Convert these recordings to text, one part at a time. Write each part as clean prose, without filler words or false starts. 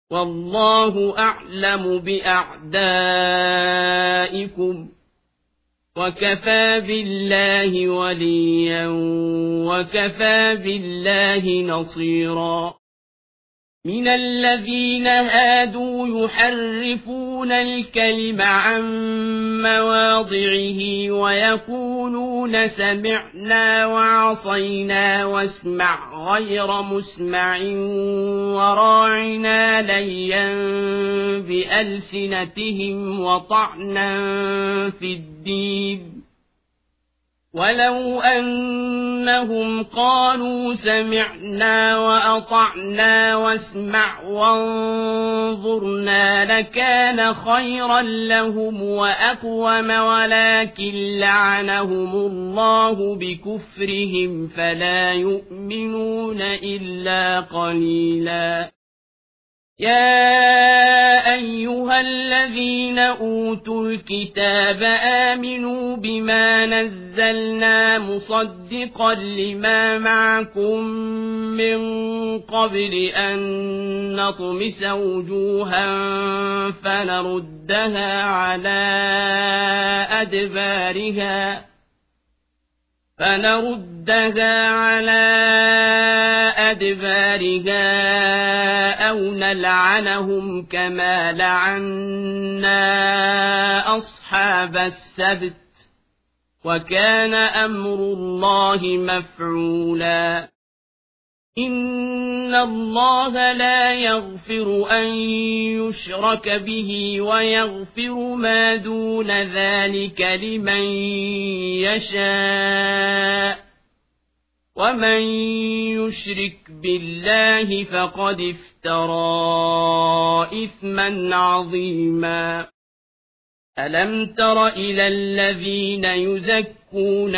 والله أعلم بأعدائكم وكفى بالله وليا وكفى بالله نصيرا من الذين هادوا يحرفون الكلم عن مواضعه ويقولون سمعنا وعصينا واسمع غير مسمع وراعنا ليا بألسنتهم وطعنا في الدين ولو أنهم قالوا سمعنا وأطعنا واسمع وانظرنا لكان خيرا لهم وأقوم ولكن لعنهم الله بكفرهم فلا يؤمنون إلا قليلا يا أيها الذين أوتوا الكتاب آمنوا بما نزلنا مصدقا لما معكم من قبل أن نطمس وجوها فنردها على أدبارها أو نلعنهم كما لعنا أصحاب السبت وكان أمر الله مفعولا إن الله لا يغفر أن يشرك به ويغفر ما دون ذلك لمن يشاء ومن يشرك بالله فقد افترى إثما عظيما ألم تر إلى الذين يزكون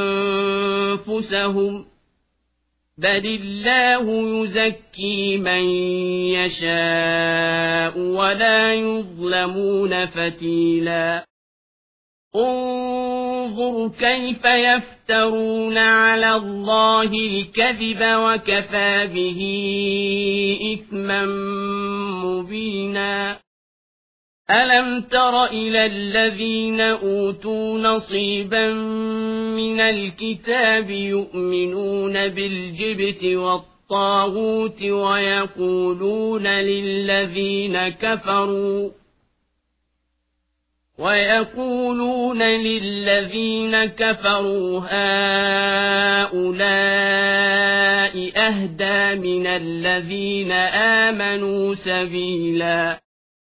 أنفسهم بل الله يزكي من يشاء ولا يظلمون فتيلا انظر كيف يفترون على الله الكذب وكفى به إثما مبينا ألم تر إلى الذين أوتوا نصيبا من الكتاب يؤمنون بالجبت والطاغوت ويقولون للذين كفروا هؤلاء أهدى من الذين آمنوا سبيلا